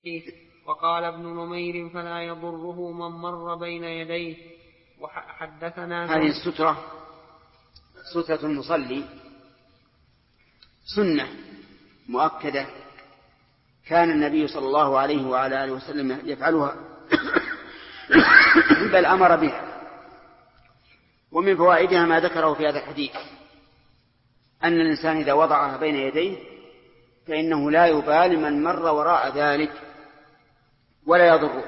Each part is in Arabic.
وقال ابن نمير فلا يضره من مر بين يديه. وحدثنا هذه السترة سترة المصلي سنة مؤكدة كان النبي صلى الله عليه وعلى آله وسلم يفعلها بل أمر بها. ومن فوائدها ما ذكره في هذا الحديث أن الإنسان إذا وضعها بين يديه فإنه لا يبالي من مر وراء ذلك ولا يضره.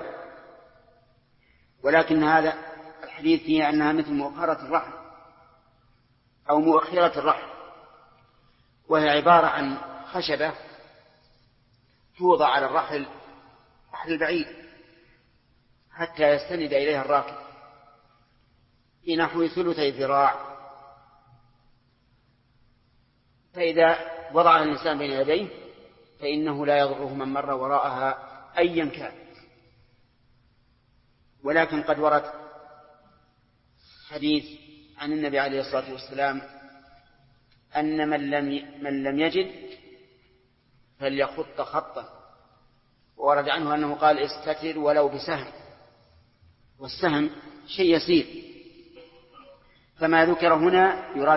ولكن هذا الحديث فيه أنها مثل مؤخرة الرحل أو مؤخرة الرحل، وهي عبارة عن خشبة توضع على الرحل البعيد حتى يستند إليها الراكب في نحو 3 ذراع. فإذا وضع الإنسان بين يديه فإنه لا يضره من مر وراءها أيا كان. ولكن قد ورد حديث عن النبي عليه الصلاة والسلام أن من لم يجد فليخط خطا، وورد عنه أنه قال استتر ولو بسهم، والسهم شيء يسير. فما ذكر هنا يراد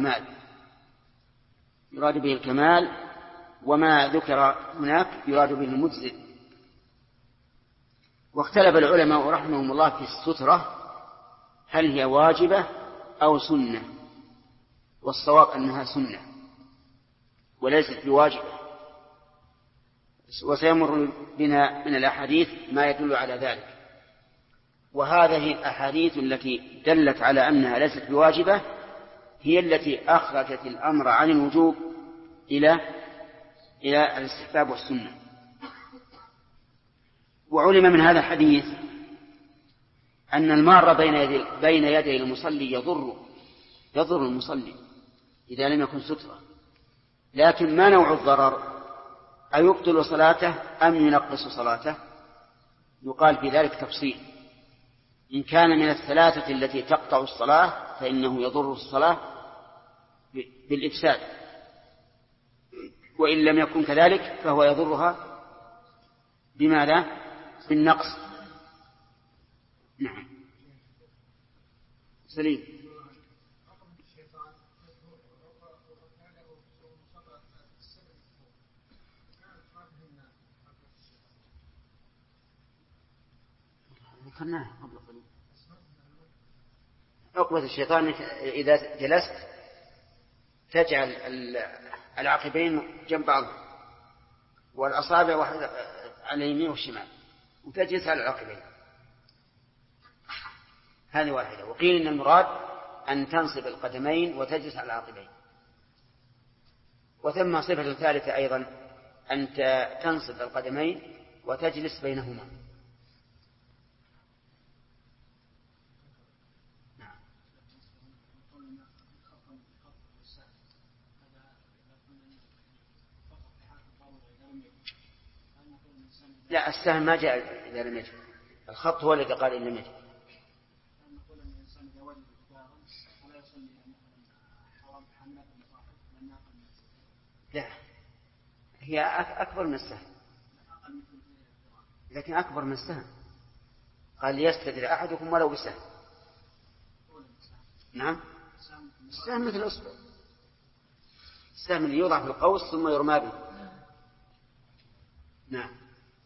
به الكمال، وما ذكر هناك يراد به المجزئ. واختلف العلماء رحمهم الله في السترة هل هي واجبة أو سنة، والصواب أنها سنة وليست بواجبة، وسيمر بنا من الأحاديث ما يدل على ذلك. وهذه الأحاديث التي دلت على أنها ليست بواجبة هي التي أخرجت الأمر عن الوجوب إلى الاستحباب والسنة. وعلم من هذا الحديث أن المار بين يدي المصلي يضر المصلي إذا لم يكن سترة، لكن ما نوع الضرر؟ أيبطل صلاته أم ينقص صلاته؟ يقال في ذلك تفصيل. إن كان من الثلاثة التي تقطع الصلاة فإنه يضر الصلاة بالإفساد، وإن لم يكن كذلك فهو يضرها بماذا؟ بالنقص. نعم سليم. عقبة الشيطان إذا جلست تجعل العقبين جنب بعض والأصابع واحدة على اليمين والشمال وتجلس على العقبين، هذه واحدة. وقيل إن المراد أن تنصب القدمين وتجلس على العقبين. وثم صفة ثالثة أيضا أن تنصب القدمين وتجلس بينهما. لا، السهم ما جاء إذا لم يجد، الخط هو الذي قال إن لم يجد. لا، هي أكبر من السهم، لكن أكبر من السهم. قال ليستدر أحدكم ولو بسهم. نعم، السهم مثل الأصبع، السهم اللي يوضع في القوس ثم يرمى به. نعم،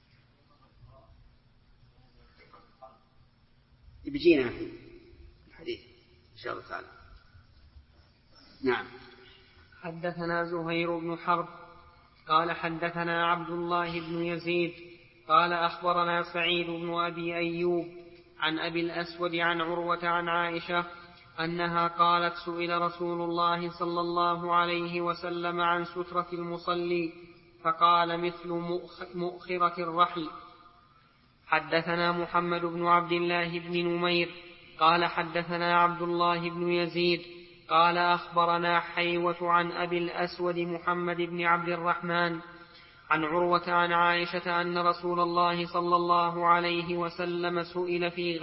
بيجينا في الحديث إن شاء الله تعالى. نعم. حدثنا زهير بن حرب قال حدثنا عبد الله بن يزيد قال أخبرنا سعيد بن أبي أيوب عن أبي الأسود عن عروة عن عائشة أنها قالت سئل رسول الله صلى الله عليه وسلم عن سترة المصلي فقال مثل مؤخرة الرحل. حدثنا محمد بن عبد الله بن نمير قال حدثنا عبد الله بن يزيد قال أخبرنا حيوة عن أبي الأسود محمد بن عبد الرحمن عن عروة عن عائشة أن رسول الله صلى الله عليه وسلم سئل في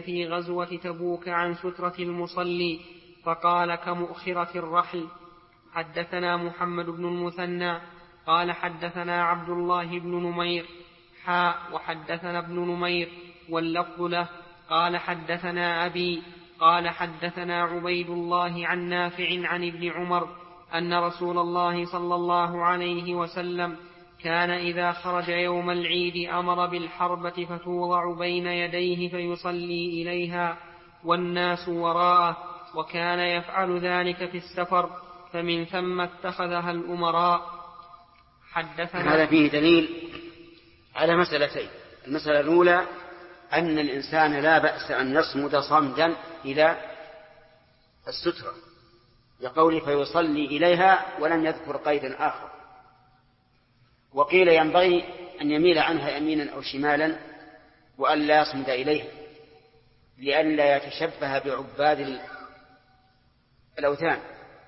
غزوة تبوك عن سترة المصلي فقال كمؤخرة الرحل. حدثنا محمد بن المثنى قال حدثنا عبد الله بن نمير وحدثنا ابن نمير واللفظ له قال حدثنا أبي قال حدثنا عبيد الله عن نافع عن ابن عمر أن رسول الله صلى الله عليه وسلم كان إذا خرج يوم العيد أمر بالحربة فتوضع بين يديه فيصلي إليها والناس وراءه، وكان يفعل ذلك في السفر، فمن ثم اتخذها الأمراء. هذا فيه دليل على مسألتين. المسألة الأولى أن الإنسان لا بأس أن يصمد صمدا إلى السترة، لقوله فيصلي إليها ولم يذكر قيدا آخر. وقيل ينبغي أن يميل عنها يمينا أو شمالا وأن لا يصمد إليها لئلا يتشبه بعباد الأوثان.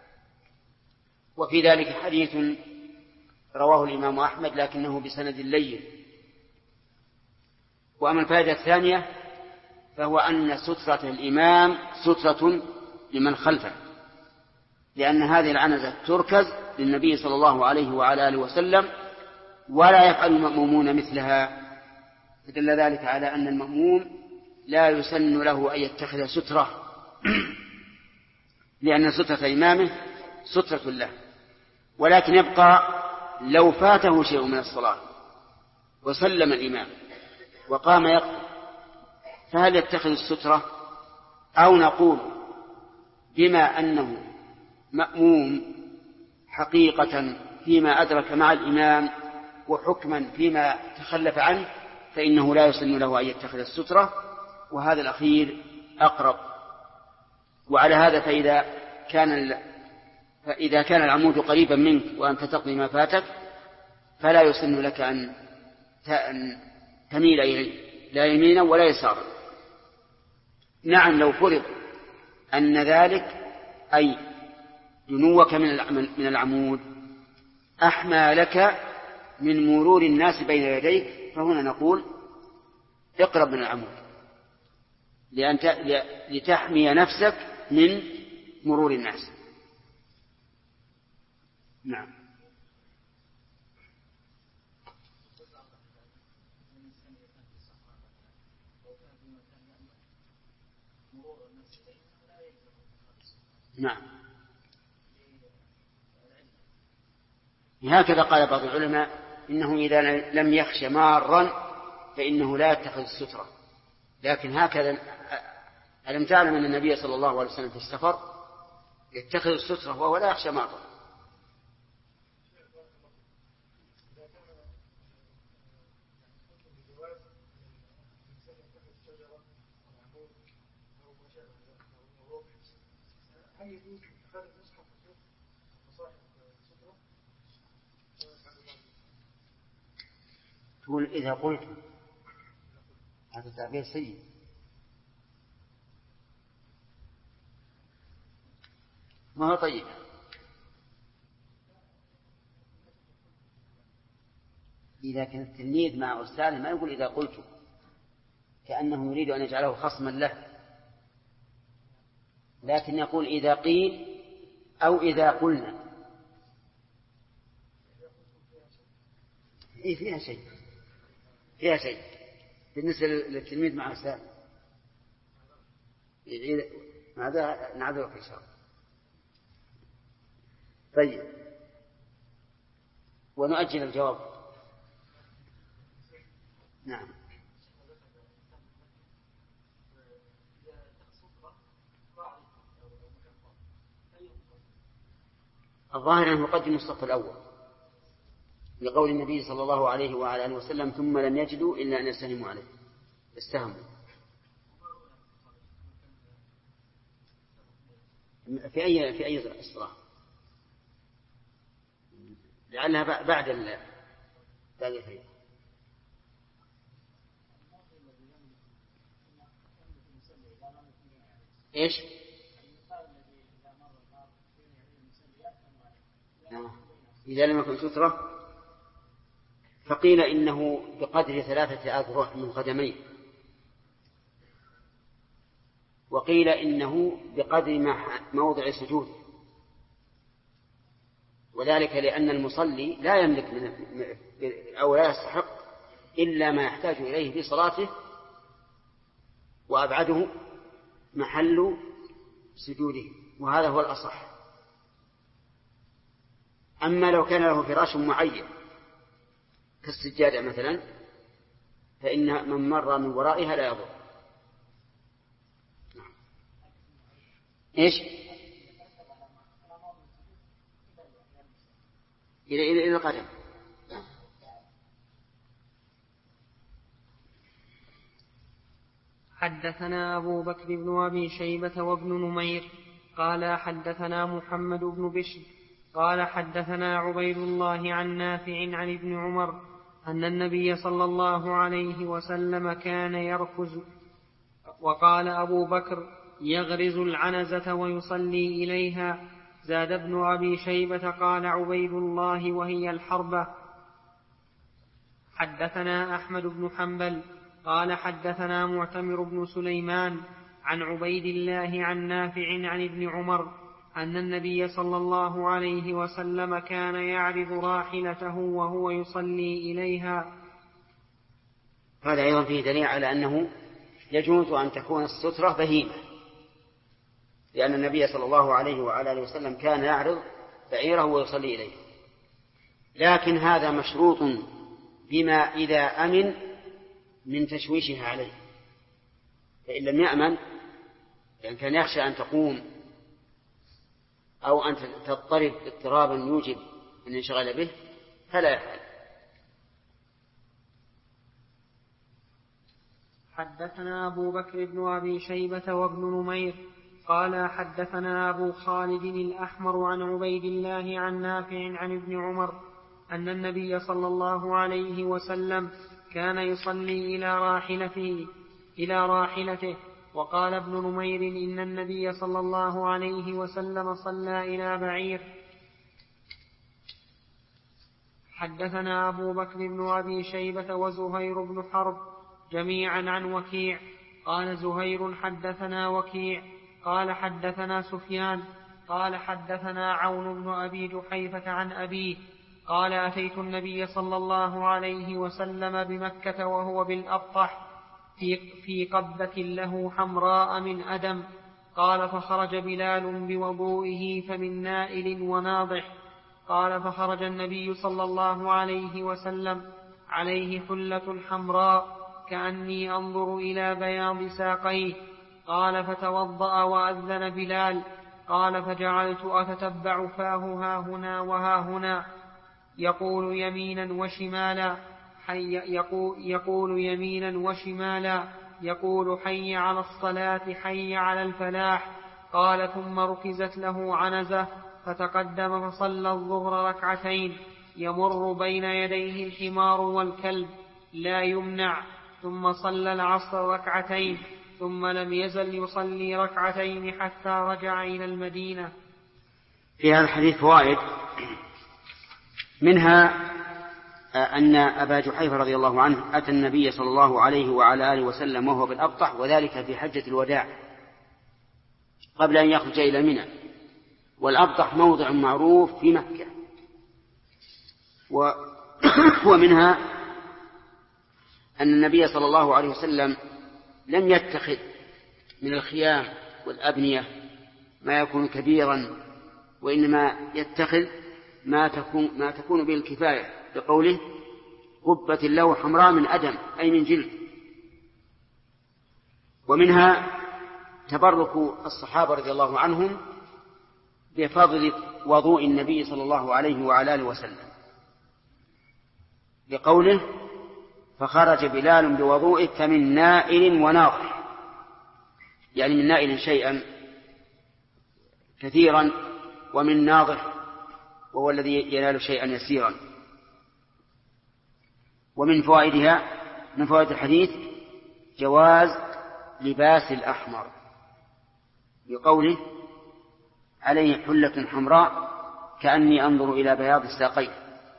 وفي ذلك حديث رواه الإمام أحمد لكنه بسند لين. وأما الفائدة الثانية فهو أن سترة الإمام سترة لمن خلفه، لأن هذه العنزة تركز للنبي صلى الله عليه وعلى آله وسلم ولا يفعل المأمومون مثلها، فدل ذلك على أن المأموم لا يسن له أن يتخذ سترة لأن سترة إمامه سترة له. ولكن يبقى لو فاته شيء من الصلاة وسلم الإمام وقام يقضي فهل يتخذ السترة، أو نقول بما أنه مأموم حقيقة فيما أدرك مع الإمام وحكما فيما تخلف عنه فإنه لا يسن له أن يتخذ السترة، وهذا الأخير أقرب. وعلى هذا فإذا كان العمود قريبا منك وأنت تقضي ما فاتك فلا يسن لك أن تميل إليه لا يمينا ولا يسارا. نعم لو فرض أن ذلك أي دنوك من العمود أحمى لك من مرور الناس بين يديك، فهنا نقول اقرب من العمود لتحمي نفسك من مرور الناس. نعم. نعم هكذا قال بعض العلماء إنه إذا لم يخش مارا فإنه لا يتخذ السترة. لكن هكذا ألم تعلم أن النبي صلى الله عليه وسلم في السفر يتخذ السترة وهو لا يخشى مارا؟ تقول إذا قلت هذا تعبير سيء. ما هو طيب. إذا كان التلميذ مع أستاذه ما يقول إذا قلت، كأنه يريد أن يجعله خصما له، لكن يقول إذا قيل أو إذا قلنا. فيها شيء بالنسبة للتلميذ مع أستاذ. هذا نعذرك إن شاء الله. طيب ونؤجل الجواب. نعم. الظاهر أنه يقدم الصف الأول لقول النبي صلى الله عليه وعلى آله وسلم ثم لم يجدوا إلا أن يستهموا عليه استهموا. في أي الصلاة لعلها بعد الفريضة. إيش؟ إذا لم يكن سترة فقيل إنه بقدر 3 أذرع من قدميه، وقيل إنه بقدر موضع سجود، وذلك لأن المصلي لا يملك أو لا يستحق إلا ما يحتاج إليه في صلاته، وأبعده محل سجوده، وهذا هو الأصح. أما لو كان له فراش معين كالسجادة مثلا فإن من مر من ورائها لا يضر. إيش؟ إلى القدم. حدثنا أبو بكر بن أبي شيبة وابن نمير قال حدثنا محمد بن بشر قال حدثنا عبيد الله عن نافع عن ابن عمر أن النبي صلى الله عليه وسلم كان يركز. وقال أبو بكر يغرز العنزة ويصلي إليها. زاد ابن أبي شيبة قال عبيد الله وهي الحربة. حدثنا أحمد بن حنبل قال حدثنا معتمر بن سليمان عن عبيد الله عن نافع عن ابن عمر أن النبي صلى الله عليه وسلم كان يعرض راحلته وهو يصلي إليها. هذا أيضا فيه دليل على أنه يجوز أن تكون السترة بهيمة، لأن النبي صلى الله عليه وعلى آله وسلم كان يعرض بعيره ويصلي إليه، لكن هذا مشروط بما إذا أمن من تشويشها عليه، فإن لم يأمن يعني كان يخشى أن تقوم أو أن تضطرب اضطرابا يوجب أن ينشغل به فلا يفعل. حدثنا أبو بكر بن أبي شيبة وابن نمير قال حدثنا أبو خالد الأحمر عن عبيد الله عن نافع عن ابن عمر أن النبي صلى الله عليه وسلم كان يصلي إلى راحلته. وقال ابن نمير إن النبي صلى الله عليه وسلم صلى إلى بعير. حدثنا أبو بكر بن أبي شيبة وزهير بن حرب جميعا عن وكيع قال زهير حدثنا وكيع قال حدثنا سفيان قال حدثنا عون بن أبي جحيفة عن أبيه قال أتيت النبي صلى الله عليه وسلم بمكة وهو بالأبطح في قبة له حمراء من أدم. قال فخرج بلال بوضوئه فمن نائل وناضح. قال فخرج النبي صلى الله عليه وسلم عليه حلة حمراء كأني أنظر إلى بياض ساقيه. قال فتوضأ وأذن بلال. قال فجعلت أتتبع فاه هاهنا وهاهنا يقول يمينا وشمالا يقول حي على الصلاة حي على الفلاح. قال ثم ركزت له عنزة فتقدم فصلى الظهر ركعتين يمر بين يديه الحمار والكلب لا يمنع، ثم صلى العصر ركعتين ثم لم يزل يصلي ركعتين حتى رجع إلى المدينة. في هذا الحديث فوائد، منها أن أبا جحيفة رضي الله عنه أتى النبي صلى الله عليه وعلى آله وسلم وهو بالأبطح، وذلك في حجة الوداع قبل أن يخرج إلى منى، والأبطح موضع معروف في مكة. ومنها أن النبي صلى الله عليه وسلم لم يتخذ من الخيام والأبنية ما يكون كبيرا، وإنما يتخذ ما تكون به الكفاية، بقوله قبة له حمراء من أدم أي من جلد. ومنها تبرك الصحابة رضي الله عنهم بفضل وضوء النبي صلى الله عليه وعلى آله وسلم، بقوله فخرج بلال بوضوءه فمن نائل وناضح، يعني من نائل شيئا كثيرا ومن ناضح وهو الذي ينال شيئا يسيرا. ومن فوائد الحديث جواز لباس الأحمر، بقوله عليه حلة حمراء كأني أنظر إلى بياض الساقين.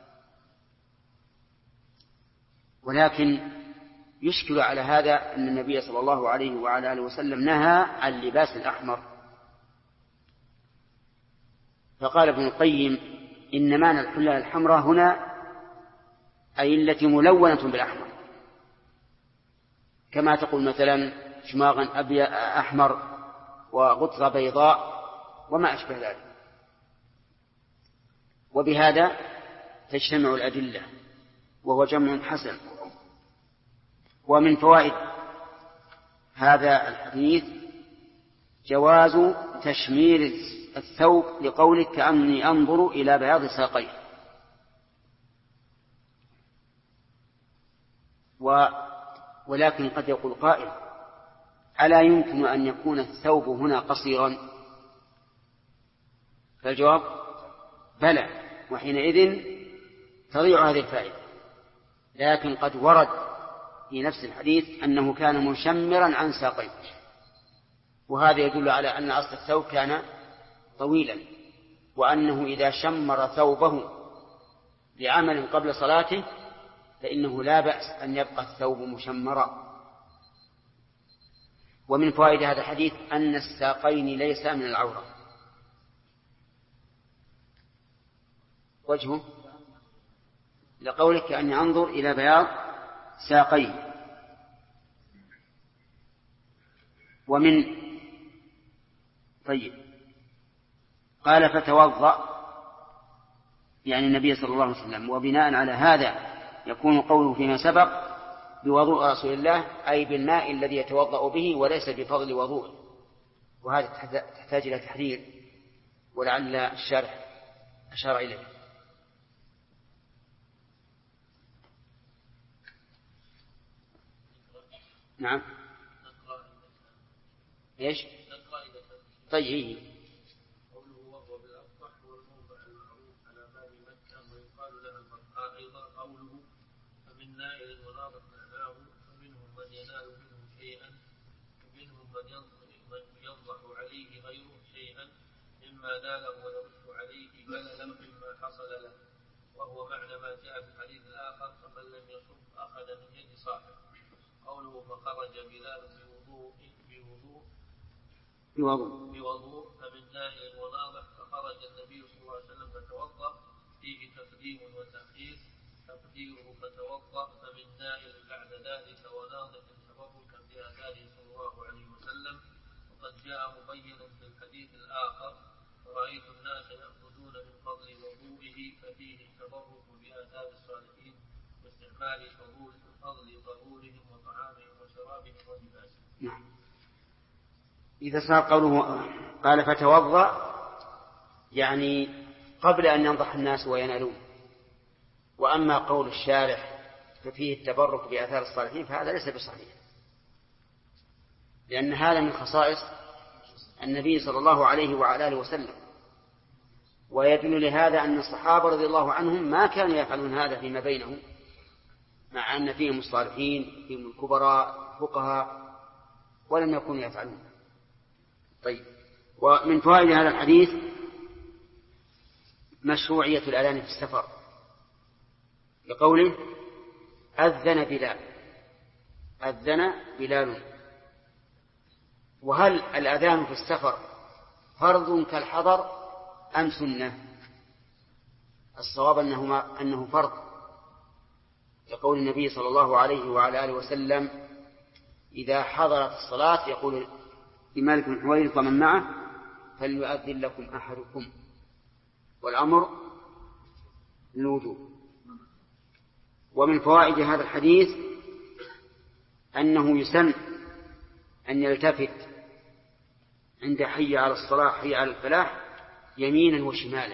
ولكن يشكل على هذا أن النبي صلى الله عليه وعلى آله وسلم نهى عن لباس الأحمر، فقال ابن القيم إن معنى الحلة الحمراء هنا أي التي ملونة بالأحمر، كما تقول مثلا شماغا أحمر وغطرة بيضاء وما أشبه ذلك. وبهذا تجتمع الأدلة وهو جمع حسن. ومن فوائد هذا الحديث جواز تشمير الثوب لقولك كأني أنظر إلى بياض ساقيه. ولكن قد يقول قائل ألا يمكن أن يكون الثوب هنا قصيرا؟ فالجواب بلى، وحينئذ تضيع هذه الفائدة. لكن قد ورد في نفس الحديث أنه كان مشمرا عن ساقيه، وهذا يدل على أن أصل الثوب كان طويلا، وأنه إذا شمر ثوبه لعمل قبل صلاته فإنه لا بأس أن يبقى الثوب مشمرا. ومن فوائد هذا الحديث أن الساقين ليس من العورة. وجهه لقولك أني أنظر إلى بياض ساقيه. طيب قال فتوضأ يعني النبي صلى الله عليه وسلم، وبناء على هذا يكون قوله فيما سبق بوضوء رسول الله أي بالماء الذي يتوضأ به وليس بفضل وضوءه، وهذا تحتاج إلى تحرير ولعل الشارح أشار إليه. نعم ايش؟ طيب قوله وهو بالأفضح والموضع المعروف على باب مكة ويقال لها البرقاء. أيضا قوله فمن نائل وناظر معناه فمنهم من ينال منه شيئا ومنهم من ينضح عليه غيره شيئا مما ناله ويرد عليه بللا مما حصل له، وهو معنى ما جاء في الحديث الآخر فمن لم يصب أخذ من يد صاحبه. قوله فخرج بلال بوضوء فمن نائل وناضح فخرج النبي صلى الله عليه وسلم فتوضأ، فيه تقديم وتأخير. تقديره فتوضأ فمن نائل بعد ذلك وناضح تبركا بآثاره صلى الله عليه وسلم. وقد جاء مبينا في الحديث الآخر فرأيت الناس يأخذون من فضل وضوئه ففيه التبرك بآثار الصالحين واستعمال فضول طهورهم وطعامهم وشرابهم ولباسهم. نعم. إذا صار قوله قال فتوضأ يعني قبل أن ينضح الناس وينالون، وأما قول الشارح ففيه التبرك بآثار الصالحين فهذا ليس بصحيح، لأن هذا من خصائص النبي صلى الله عليه وعلى آله وسلم. ويدل لهذا أن الصحابة رضي الله عنهم ما كانوا يفعلون هذا فيما بينهم، مع أن فيهم الصالحين فيهم الكبراء فقهاء ولم يكونوا يفعلون. طيب ومن فوائد هذا الحديث مشروعية الأذان في السفر، لقوله أذن بلال. وهل الأذان في السفر فرض كالحضر أم سنة؟ الصواب أنه فرض، لقول النبي صلى الله عليه وعلى آله وسلم إذا حضرت الصلاة يقول لمالك بن حويرث ومن معه فليؤذن لكم أحدكم، والأمر للوجوب. ومن فوائد هذا الحديث أنه يسن أن يلتفت عند حي على الصلاة حي على الفلاح يمينا وشمالا.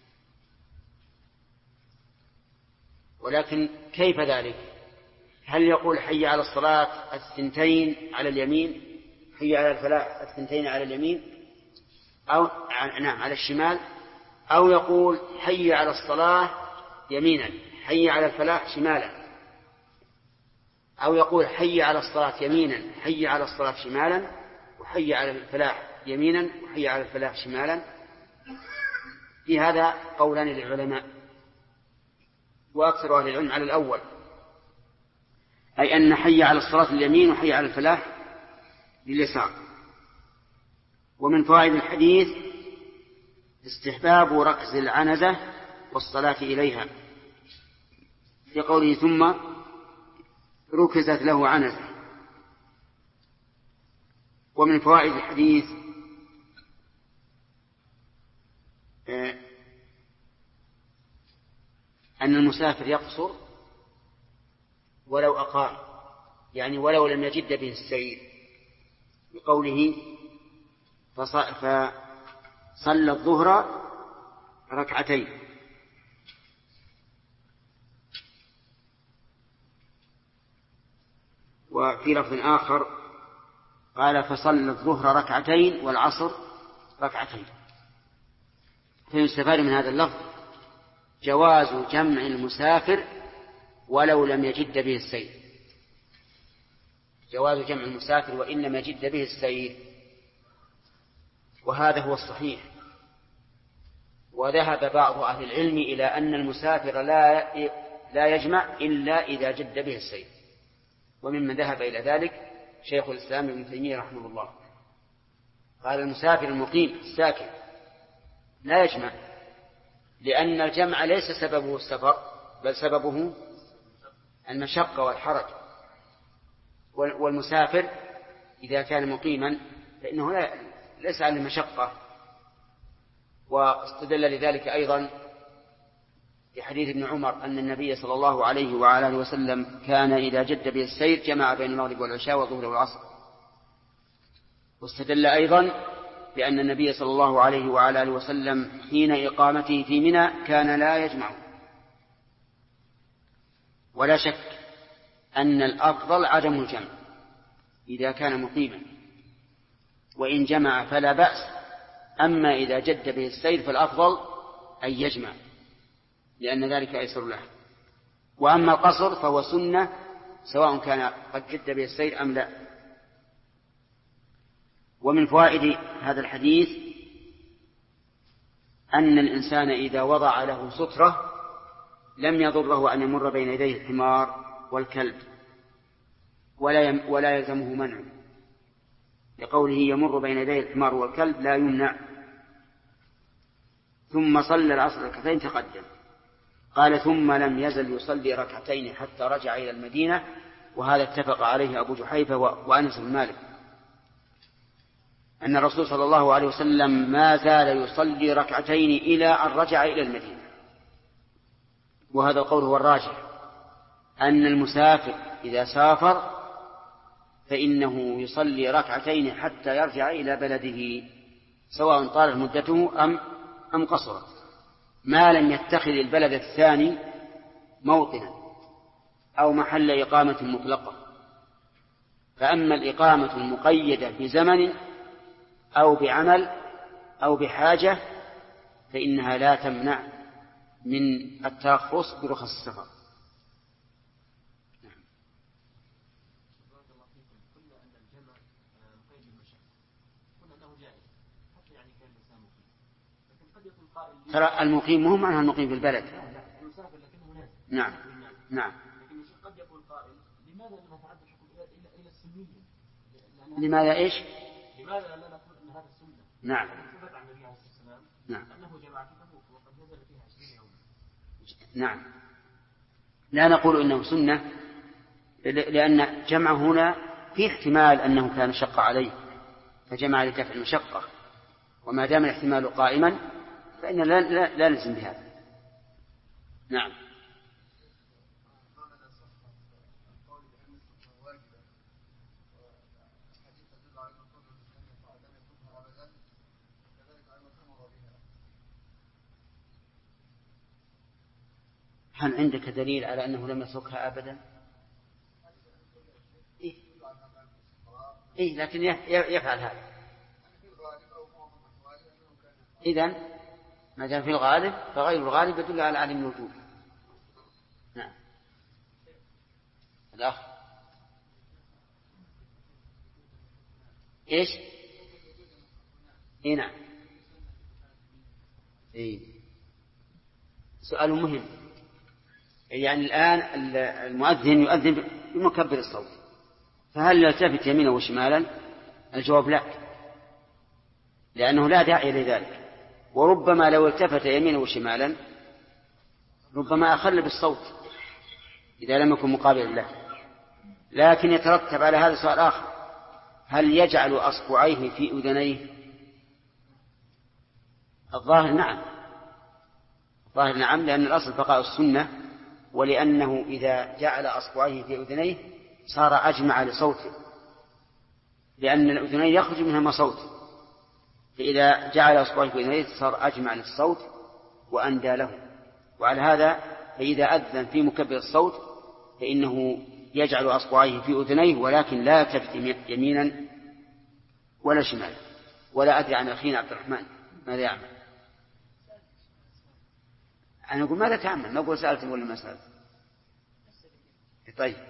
ولكن كيف ذلك؟ هل يقول حي على الصلاة 2 على اليمين، حي على الفلاح 2 على اليمين، أو نعم على الشمال، أو يقول حي على الصلاة يمينا حي على الفلاح شمالا، أو يقول حي على الصلاة يمينا حي على الصلاة شمالا، وحي على الفلاح يمينا وحي على الفلاح شمالا؟ في هذا قولان للعلماء، وأكثر أهل العلم على الأول، أي أن حي على الصلاة اليمين وحي على الفلاح لليسار. ومن فوائد الحديث استحباب ركز العنزة والصلاة إليها، في قوله ثم ركزت له عنزة. ومن فوائد الحديث أن المسافر يقصر ولو أقام، يعني ولو لم يجد به السير، بقوله فصلى الظهر ركعتين. وفي لفظ آخر قال فصلى الظهر ركعتين والعصر ركعتين. فيستفاد من هذا اللفظ جواز جمع المسافر ولو لم يجد به السير، جواز جمع المسافر وإن لم يجد به السير، وهذا هو الصحيح. وذهب بعض أهل العلم إلى أن المسافر لا يجمع إلا إذا جد به السير، وممن ذهب إلى ذلك شيخ الإسلام ابن تيمية رحمه الله، قال المسافر المقيم الساكن لا يجمع، لأن الجمع ليس سببه السفر بل سببه المشقة والحرج. والمسافر إذا كان مقيما فإنه ليس على المشقة. واستدل لذلك أيضا في حديث ابن عمر أن النبي صلى الله عليه وعلى آله وسلم كان إذا جد به السير جمع بين المغرب والعشاء والظهر والعصر. واستدل أيضا بأن النبي صلى الله عليه وعلى آله وسلم حين إقامته في منى كان لا يجمع. ولا شك أن الأفضل عدم الجمع إذا كان مقيما، وإن جمع فلا بأس. أما إذا جد به السير فالأفضل أن يجمع، لأن ذلك أيسر له. وأما القصر فهو سنة سواء كان قد جد به السير أم لا. ومن فوائد هذا الحديث أن الإنسان إذا وضع له سترة لم يضره أن يمر بين يديه الحمار والكلب، ولا يلزمه منع، لقوله يمر بين يديه الحمار والكلب لا يمنع. ثم صلى العصر ركعتين تقدم. قال ثم لم يزل يصلي ركعتين حتى رجع إلى المدينة، وهذا اتفق عليه أبو جحيفة وأنس بن مالك، أن الرسول صلى الله عليه وسلم ما زال يصلي ركعتين إلى أن رجع إلى المدينة. وهذا القول هو الراجح، أن المسافر إذا سافر فإنه يصلي ركعتين حتى يرجع إلى بلده، سواء طالت مدته أم قصرت، ما لم يتخذ البلد الثاني موطنا أو محل إقامة مطلقة. فأما الإقامة المقيدة بزمن أو بعمل أو بحاجة فإنها لا تمنع من الترخص برخص السفر. ترى المقيم مهم عنها المقيم في البلد. نعم نعم. قد يقول قائل لماذا لا نتعدى إلى السنية؟ لماذا إيش؟ لماذا لا نقول أن هذا السنة؟ نعم. ثبت عن النبي عليه الصلاة والسلام نعم. أنه جمع في تبوك وقد نزل فيها 20 يوما. نعم. لا نقول إنه سنة، لأن جمع هنا في احتمال أنه كان شق عليه فجمع لدفع المشقة، وما دام الاحتمال قائما فإن لا نلزم بهذا. نعم. هل عندك دليل على أنه لم يتركها أبدا؟ إيه لكن يفعل هذا. إذن ما دام في الغالب فغير الغالب يدل على عدم الوجوب. نعم. الأخ إيش؟ إيه نعم. إيه سؤال مهم. يعني الآن المؤذن يؤذن بمكبر الصوت، فهل يلتفت يمينا وشمالا؟ الجواب لا، لأنه لا داعي لذلك. وربما لو التفت يمينا وشمالا ربما أخل بالصوت إذا لم يكن مقابلا له. لكن يترتب على هذا سؤال آخر: هل يجعل أصبعيه في أذنيه؟ الظاهر نعم، الظاهر نعم، لأن الأصل بقاء السنة، ولأنه إذا جعل أصبعيه في أذنيه صار أجمع لصوته، لأن الأذنين يخرج منهما صوت، فإذا جعل أصبعيه في أذنيه صار أجمع للصوت وأندى له. وعلى هذا فإذا أذن في مكبر الصوت فإنه يجعل أصبعيه في أذنيه، ولكن لا يلتفت يمينا ولا شمالا. ولا أدري عن أخينا عبد الرحمن ماذا يعمل. أنا أقول ماذا تعمل، ما أقول سألت ولا ما سألت. طيب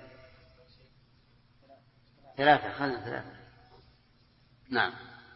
3 خلنا 3. نعم.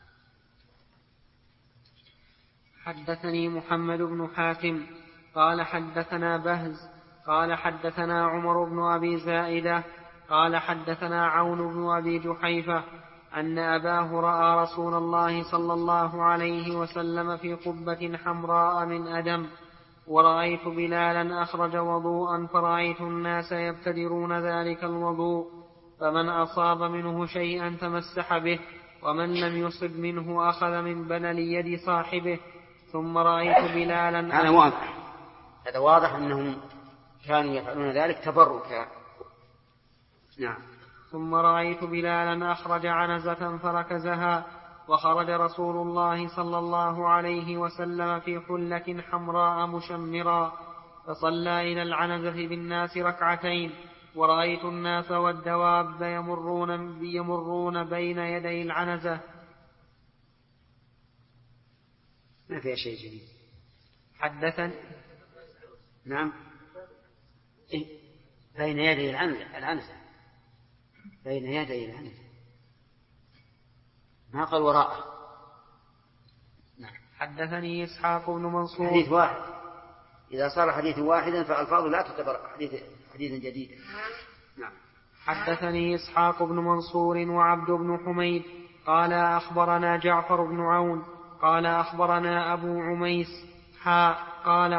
حدثني محمد بن حاتم قال حدثنا بهز قال حدثنا عمر بن أبي زائدة قال حدثنا عون بن أبي جحيفة أن أباه رأى رسول الله صلى الله عليه وسلم في قبة حمراء من أدم، ورأيت بلالا أخرج وضوءا، فرأيت الناس يبتدرون ذلك الوضوء، فمن أصاب منه شيئا تمسح به، ومن لم يصب منه أخذ من بلل يد صاحبه. ثم رأيت بلالا هذا واضح أنهم كانوا يفعلون ذلك تبركا. نعم. ثم رأيت بلالا أخرج عنزة فركزها، وخرج رسول الله صلى الله عليه وسلم في حلة حمراء مشمرا، فصلى إلى العنزة بالناس 2 ورأيت الناس والدواب يمرون بين يدي العنزة. ما فيها شيء جديد. حدثني. نعم. بين يدي العنزة بين يدي العنزة، ما قال وراءه. نعم. حدثني إسحاق بن منصور. حديث واحد، إذا صار حديث واحدا فألفاظه لا تعتبر حديثا جديدا. نعم. حدثني إسحاق بن منصور وعبد بن حميد قال أخبرنا جعفر بن عون قال أخبرنا أبو عميس قال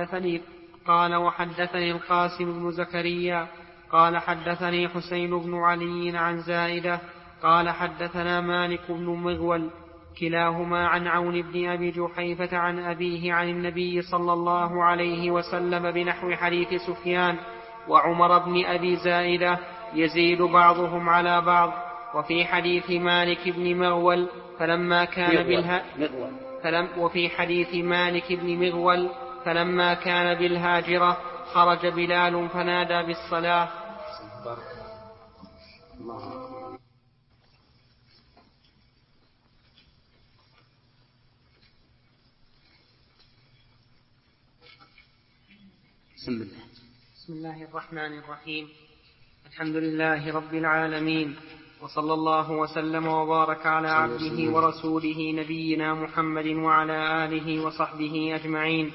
وحدثني القاسم بن زكريا قال حدثني حسين بن علي عن زائدة قال حدثنا مالك بن مغول كلاهما عن عون بن أبي جحيفة عن أبيه عن النبي صلى الله عليه وسلم بنحو حديث سفيان وعمر بن أبي زائدة يزيد بعضهم على بعض. وفي حديث مالك بن مغول وفي حديث مالك بن مغول فلما كان بالهاجرة خرج بلال فنادى بالصلاة. بسم الله الرحمن الرحيم. الحمد لله رب العالمين، وصلى الله وسلم وبارك على عبده ورسوله نبينا محمد وعلى آله وصحبه أجمعين.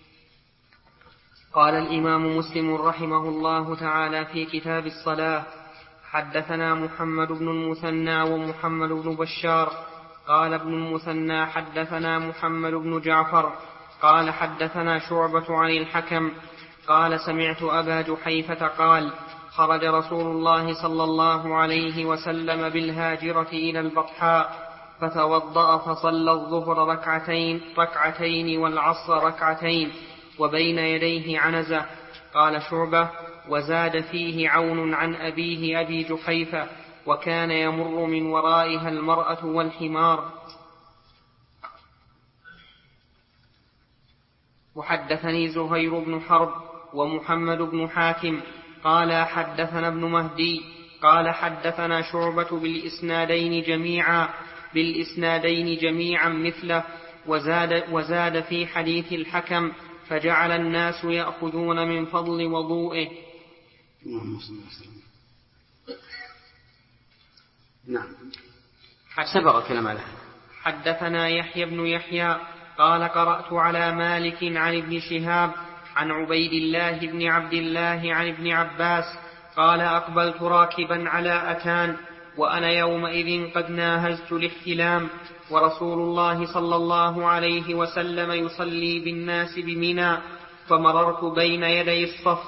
قال الإمام مسلم رحمه الله تعالى في كتاب الصلاة: حدثنا محمد بن المثنى ومحمد بن بشار. قال ابن المثنى حدثنا محمد بن جعفر قال حدثنا شعبة عن الحكم قال سمعت أبا جحيفة قال: خرج رسول الله صلى الله عليه وسلم بالهاجرة إلى البطحاء فتوضأ فصلى الظهر ركعتين والعصر ركعتين وبين يديه عنزة. قال شعبة: وزاد فيه عون عن أبيه أبي جحيفة وكان يمر من ورائها المرأة والحمار. وحدثني زهير بن حرب ومحمد بن حاتم قال حدثنا ابن مهدي قال حدثنا شعبة بالإسنادين جميعا مثله، وزاد في حديث الحكم: فجعل الناس يأخذون من فضل وضوئه. نعم. سبق كلام على هذا. حدثنا يحيى بن يحيى قال قرأت على مالك عن ابن شهاب عن عبيد الله بن عبد الله عن ابن عباس قال: أقبلت راكبا على أتان وأنا يومئذ قد ناهزت الاحتلام، ورسول الله صلى الله عليه وسلم يصلي بالناس بمنى، فمررت بين يدي الصف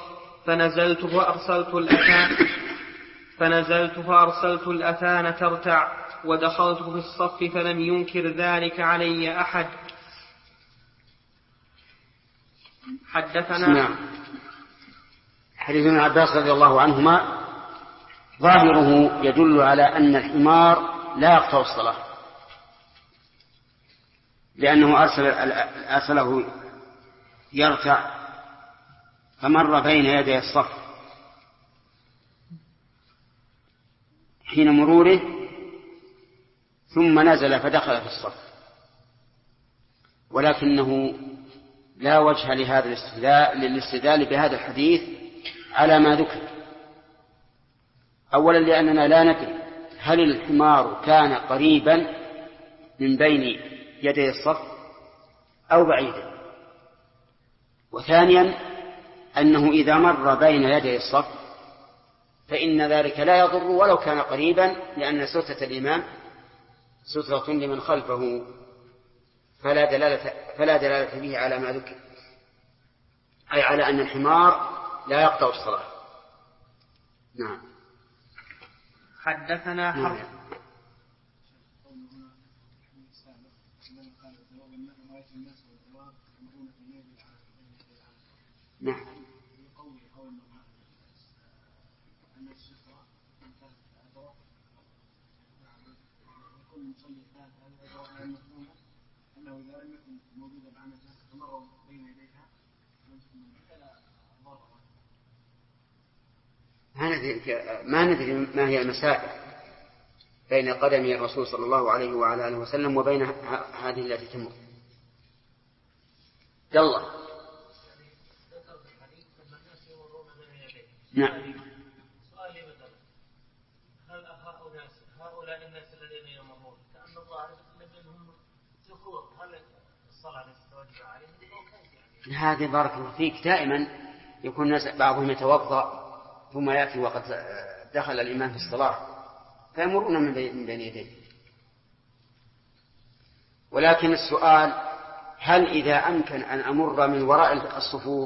فنزلت فأرسلت الأثان ترتع، ودخلت في الصف فلم ينكر ذلك علي أحد. حدثنا حديث ابن عباس رضي الله عنهما ظاهره يدل على أن الحمار لا يقطع الصلاة، لأنه أرسله يرتع فمر بين يدي الصف حين مروره ثم نزل فدخل في الصف، ولكنه لا وجه لهذا للاستدلال بهذا الحديث على ما ذكر. أولا لأننا لا ندري هل الحمار كان قريبا من بين يدي الصف أو بعيدا، وثانيا أنه إذا مر بين يدي الصف فإن ذلك لا يضر ولو كان قريبا، لأن سترة الإمام سترة لمن خلفه، فلا دلالة به على ما ذكر، أي على أن الحمار لا يقطع الصلاة. نعم. حدثنا حرب. نعم. ما ندري ما هي المسافة بين قدم الرسول صلى الله عليه وعلى آله وسلم وبين هذه التي تمر. يلا. نعم. سؤالي مثلا، هل هؤلاء الناس الذين يمرون كأن الله لهم ذكور، هل الصلاة تتوجب عليهم أو كيف يعني؟ هذه بارك الله فيك دائما يكون الناس بعضهم يتوضأ ثم يأتي وقد دخل الإمام في الصلاة فيمرون من بين يديه. ولكن السؤال، هل إذا أمكن أن أمر من وراء الصفوف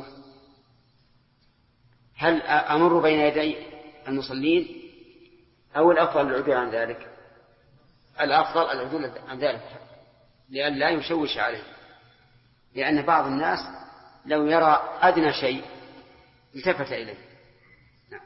هل أمر بين يدي المصلين أو الأفضل العدول عن ذلك؟ الأفضل العدول عن ذلك لأن لا يشوش عليه، لأن بعض الناس لو يرى أدنى شيء التفت إليه. نعم.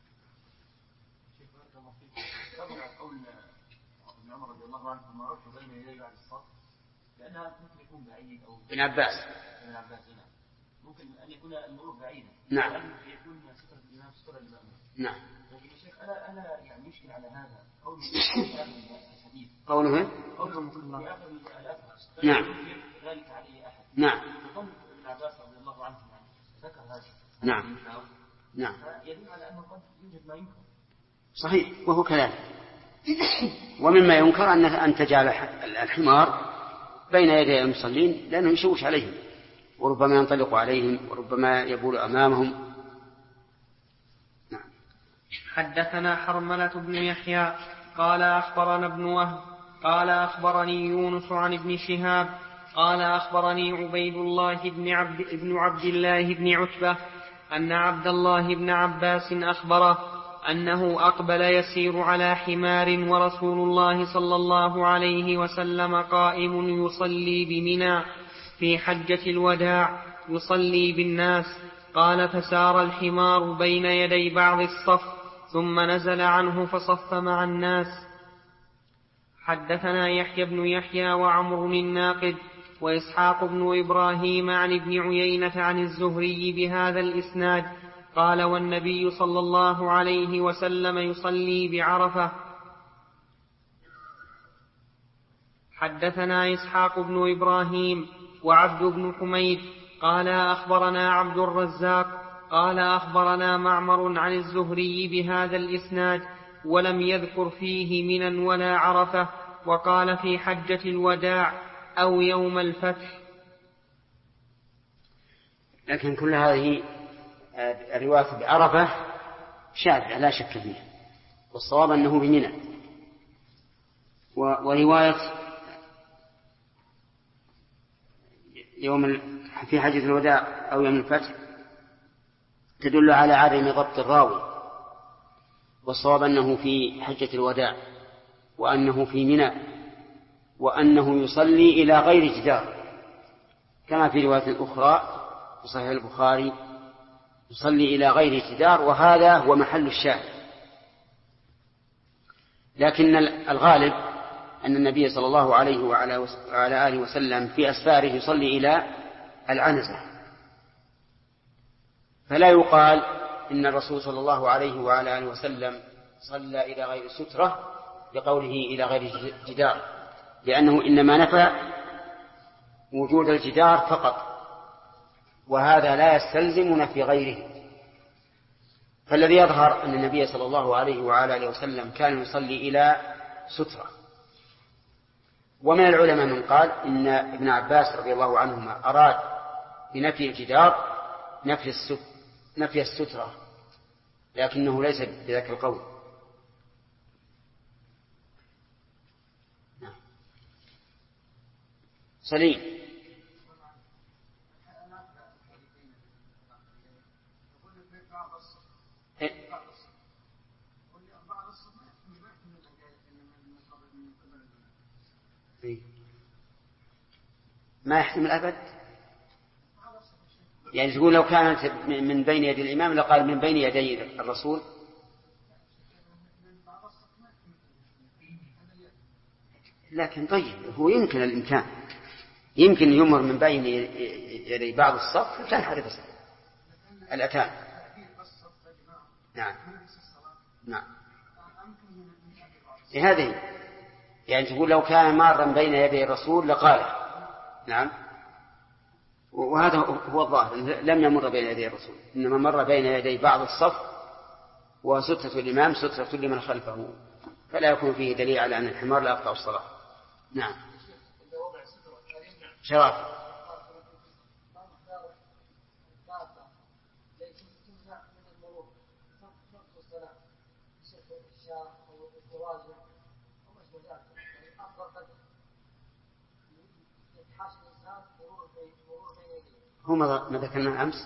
ابن عباس ممكن أن يكون المرور بعيدا. نعم. يكون سترة الإمام سترة الإمام. نعم. لكن يا شيخ أنا يعني يشكل على هذا قوله في آخر الحديث. قوله في آخر الأثر. نعم. ذلك عليه أحد. نعم. وقول ابن عباس رضي الله عنه يعني ذكر هذا. نعم. نعم. يدل على أنه قد يوجد ما ينكر. صحيح، وهو كذلك. ومما ينكر أن تجعل الحمار بين يدي المصلين لأنه يشوش عليهم وربما ينطلق عليهم وربما يبول أمامهم. نعم. حدثنا حرملة بن يحيى قال أخبرنا ابن وهب قال أخبرني يونس عن ابن شهاب قال أخبرني عبيد الله بن عبد الله بن عتبة أن عبد الله بن عباس أخبره أنه أقبل يسير على حمار ورسول الله صلى الله عليه وسلم قائم يصلي بمنى في حجة الوداع يصلي بالناس. قال فسار الحمار بين يدي بعض الصف ثم نزل عنه فصف مع الناس. حدثنا يحيى بن يحيى وعمر الناقد وإسحاق بن إبراهيم عن ابن عيينة عن الزهري بهذا الإسناد قال والنبي صلى الله عليه وسلم يصلي بعرفة. حدثنا إسحاق بن إبراهيم وعبد بن حميد قال أخبرنا عبد الرزاق قال أخبرنا معمر عن الزهري بهذا الإسناد ولم يذكر فيه منا ولا عرفة، وقال في حجة الوداع أو يوم الفتح. لكن كل هذه الرواية بعرفة شاذة لا شك فيها، والصواب أنه بمنى. ورواية يوم في حجة الوداع أو يوم الفتح تدل على عدم ضبط الراوي، والصواب أنه في حجة الوداع، وأنه في منى، وأنه يصلي إلى غير جدار، كما في رواية أخرى في صحيح البخاري يصلي إلى غير جدار، وهذا هو محل الشاهد. لكن الغالب أن النبي صلى الله عليه وعلى آله وسلم في أسفاره يصلي إلى العنزة، فلا يقال إن الرسول صلى الله عليه وعلى آله وسلم صلى إلى غير سترة بقوله إلى غير جدار، لأنه إنما نفى وجود الجدار فقط، وهذا لا يستلزم نفي غيره. فالذي يظهر أن النبي صلى الله عليه وعلى آله وسلم كان يصلي إلى سترة. ومن العلماء من قال إن ابن عباس رضي الله عنهما أراد بنفي الجدار نفي السترة، لكنه ليس بذاك القول. سليم. ما يحتمل أبد، يعني تقول لو كانت من بين يدي الإمام لقال من بين يدي الرسول. لكن طيب هو يمكن الإمكان، يمكن يمر من بين يدي بعض الصف تنحرف الأتان. نعم نعم هذه يعني تقول لو كان مارا بين يدي الرسول لقاله. نعم، وهذا هو الظاهر، لم يمر بين يدي الرسول، إنما مر بين يدي بعض الصف، وسترة الإمام سترة لمن خلفه، فلا يكون فيه دليل على أن الحمار لا يقطع الصلاة. نعم. شرف. هو ما ذكرنا أمس،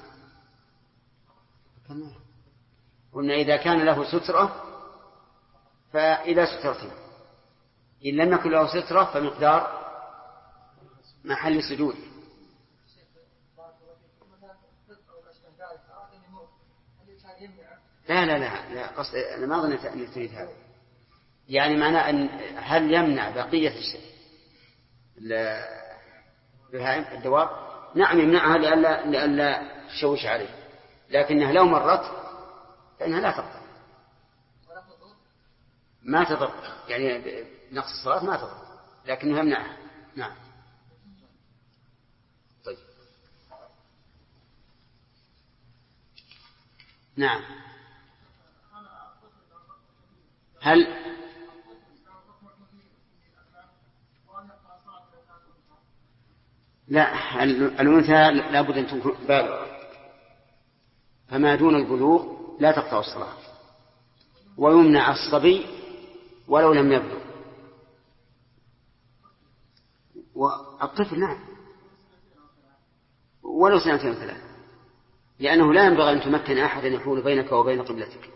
قلنا إذا كان له سترة فإلى سترته، إن لم يكن له سترة فمقدار محل سجود. لا قصد أنا ما ظنيت أن تريد هذا، يعني معناه أن هل يمنع بقية الدواب؟ نعم يمنعها لألا تشوش عليه، لكنها لو مرت فإنها لا تضر، ما تضر، يعني نقص الصلاة ما تضر، لكنه يمنعها. نعم. طيب. نعم. هل لا، الأنثى لابد أن تكون بالغة، فما دون البلوغ لا تقطع الصلاة، ويمنع الصبي ولو لم يبلغ، والطفل نعم ولو 2 أو 3، لأنه لا ينبغي أن تمكن أحدا يحول بينك وبين قبلتك.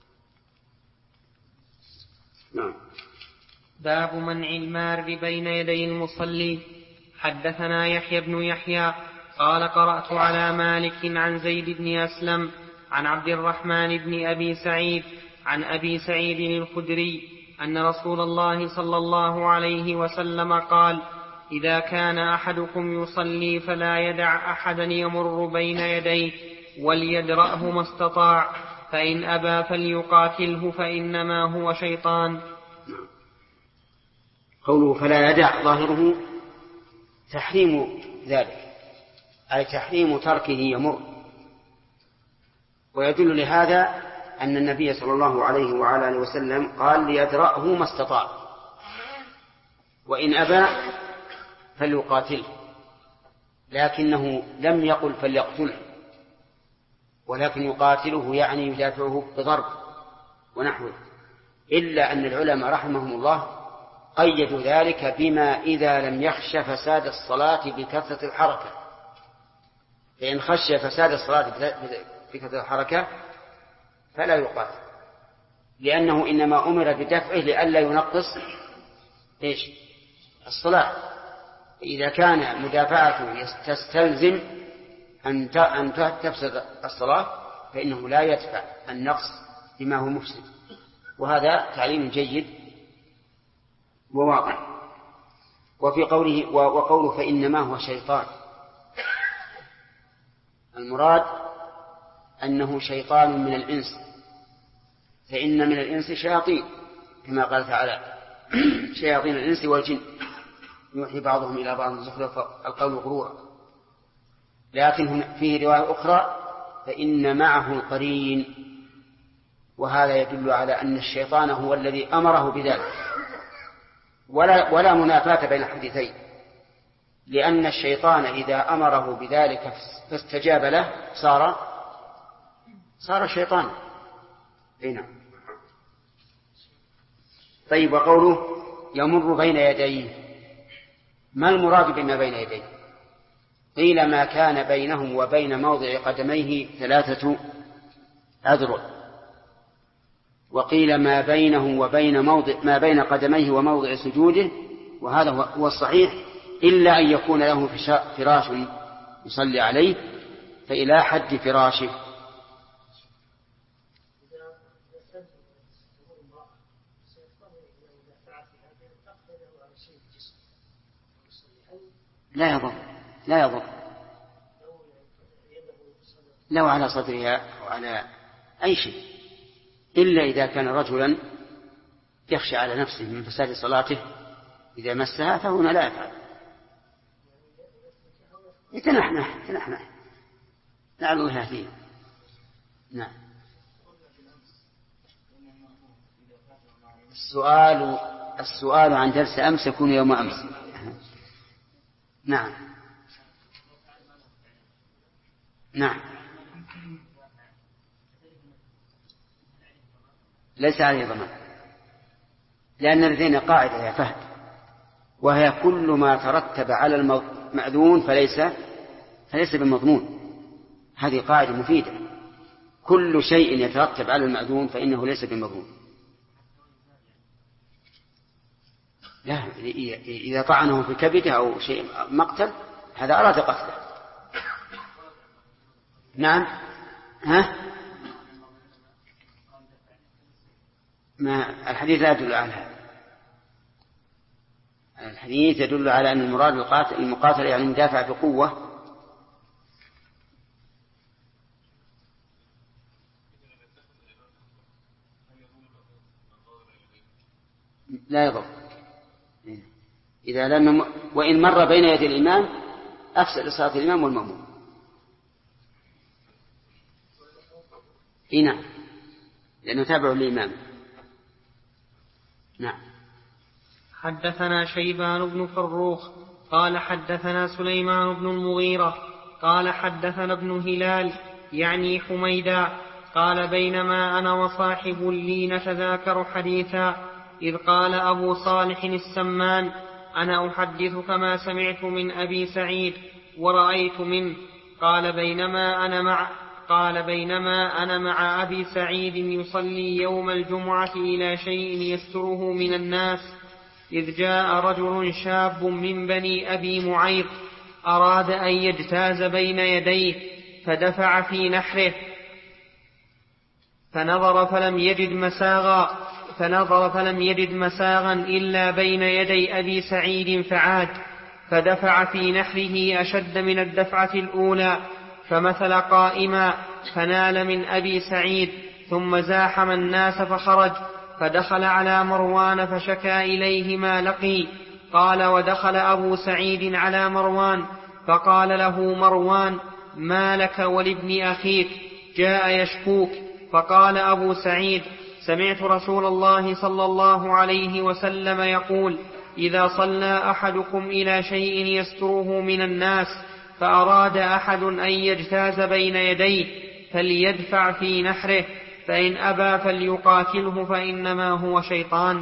نعم. باب منع المار بين يدي المصلي. حدثنا يحيى بن يحيى قال قرأت على مالك عن زيد بن أسلم عن عبد الرحمن بن أبي سعيد عن أبي سعيد الخدري أن رسول الله صلى الله عليه وسلم قال: إذا كان أحدكم يصلي فلا يدع أحدا يمر بين يديه وليدرأه ما استطاع، فإن أبى فليقاتله فإنما هو شيطان. قوله فلا يدع ظاهره تحريم ذلك، أي تحريم تركه يمر، ويدل لهذا أن النبي صلى الله عليه وعلى آله وسلم قال ليدرأه ما استطاع، وإن أبى فليقاتله، لكنه لم يقل فليقتله، ولكن يقاتله يعني يدافعه بضرب ونحوه، إلا أن العلماء رحمهم الله قيدوا ذلك بما إذا لم يخش فساد الصلاة بكثرة الحركة، فإن خشي فساد الصلاة بكثرة الحركة فلا يقاتل، لأنه إنما أمر بدفعه لئلا ينقص الصلاة. إذا كان مدافعته تستلزم أن تفسد الصلاة فإنه لا يدفع النقص بما هو مفسد. وهذا تعليم جيد وواضح. وفي وقوله فإنما هو شيطان، المراد أنه شيطان من الإنس، فإن من الإنس شياطين كما قال تعالى شياطين الإنس والجن يوحي بعضهم إلى بعض زخرف القول غرورا. لكن فيه رواية أخرى فإن معه القرين، وهذا يدل على أن الشيطان هو الذي أمره بذلك، ولا منافاة بين الحديثين، لأن الشيطان إذا أمره بذلك فاستجاب له صار شيطانا. نعم. طيب، وقوله يمر بين يديه، ما المراد بما بين يديه؟ قيل ما كان بينهم وبين موضع قدميه 3 أذرع، وقيل ما بينه وبين ما بين قدميه وموضع سجوده، وهذا هو الصحيح، إلا أن يكون له فراش يصلي عليه، فإلى حد فراشه. لا يضر لو على صدرها أو على أي شيء، إلا إذا كان رجلا يخشى على نفسه من فساد صلاته إذا مسها، فهنا لا يفعل. تنحنح لعل الله يهديه. نعم. السؤال عن درس أمس يكون يوم أمس. نعم. ليس عليه ضمان، لأن لدينا قاعدة يا فهد، وهي كل ما ترتب على المأذون فليس بالمضمون. هذه قاعدة مفيدة، كل شيء يترتب على المأذون فإنه ليس بالمضمون. لا، إذا طعنه في كبده أو شيء مقتل، هذا أراد قتله. نعم. ما الحديث لا يدل على هذا. الحديث يدل على أن المراد المقاتل يعني مدافع بقوة. لا يضر إذا لم وإن مر بين يدي الإمام أفسد صلاة الإمام والمأموم. نعم، لأنه تابع للإمام. نعم. حدثنا شيبان بن فروخ قال حدثنا سليمان بن المغيرة قال حدثنا ابن هلال يعني حميدا قال بينما أنا وصاحب لي نتذاكر حديثا إذ قال أبو صالح السمان أنا أحدثك ما سمعت من أبي سعيد ورأيت منه. قال بينما أنا مع أبي سعيد يصلي يوم الجمعة إلى شيء يستره من الناس إذ جاء رجل شاب من بني أبي معيط أراد أن يجتاز بين يديه فدفع في نحره فنظر فلم يجد مساغا إلا بين يدي أبي سعيد فعاد فدفع في نحره أشد من الدفعة الأولى فمثل قائما فنال من أبي سعيد ثم زاحم الناس فخرج فدخل على مروان فشكى إليه ما لقي. قال ودخل أبو سعيد على مروان فقال له مروان ما لك ولابن أخيك جاء يشكوك؟ فقال أبو سعيد سمعت رسول الله صلى الله عليه وسلم يقول إذا صلى أحدكم إلى شيء يستره من الناس فأراد أحد أن يجتاز بين يديه فليدفع في نحره فإن أبى فليقاتله فإنما هو شيطان.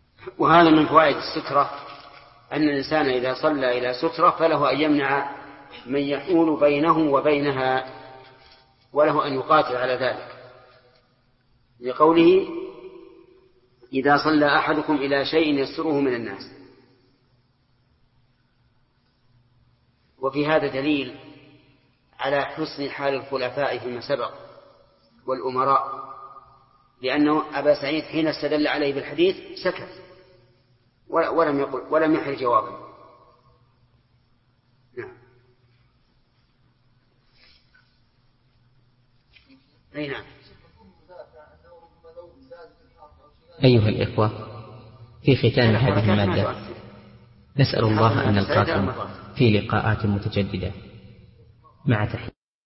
وهذا من فوائد السترة أن الإنسان إذا صلى إلى سترة فله أن يمنع من يحول بينه وبينها، وله أن يقاتل على ذلك، لقوله إذا صلى أحدكم إلى شيء يستره من الناس. وفي هذا دليل على حسن حال الخلفاء فيما سبق والأمراء، لأنه أبا سعيد حين استدل عليه بالحديث سكت ولم يحل جوابا. نعم. أي نعم. أيها الإخوة، في ختام هذه المادة نسأل الله أن نلقاكم في لقاءات متجددة مع تحية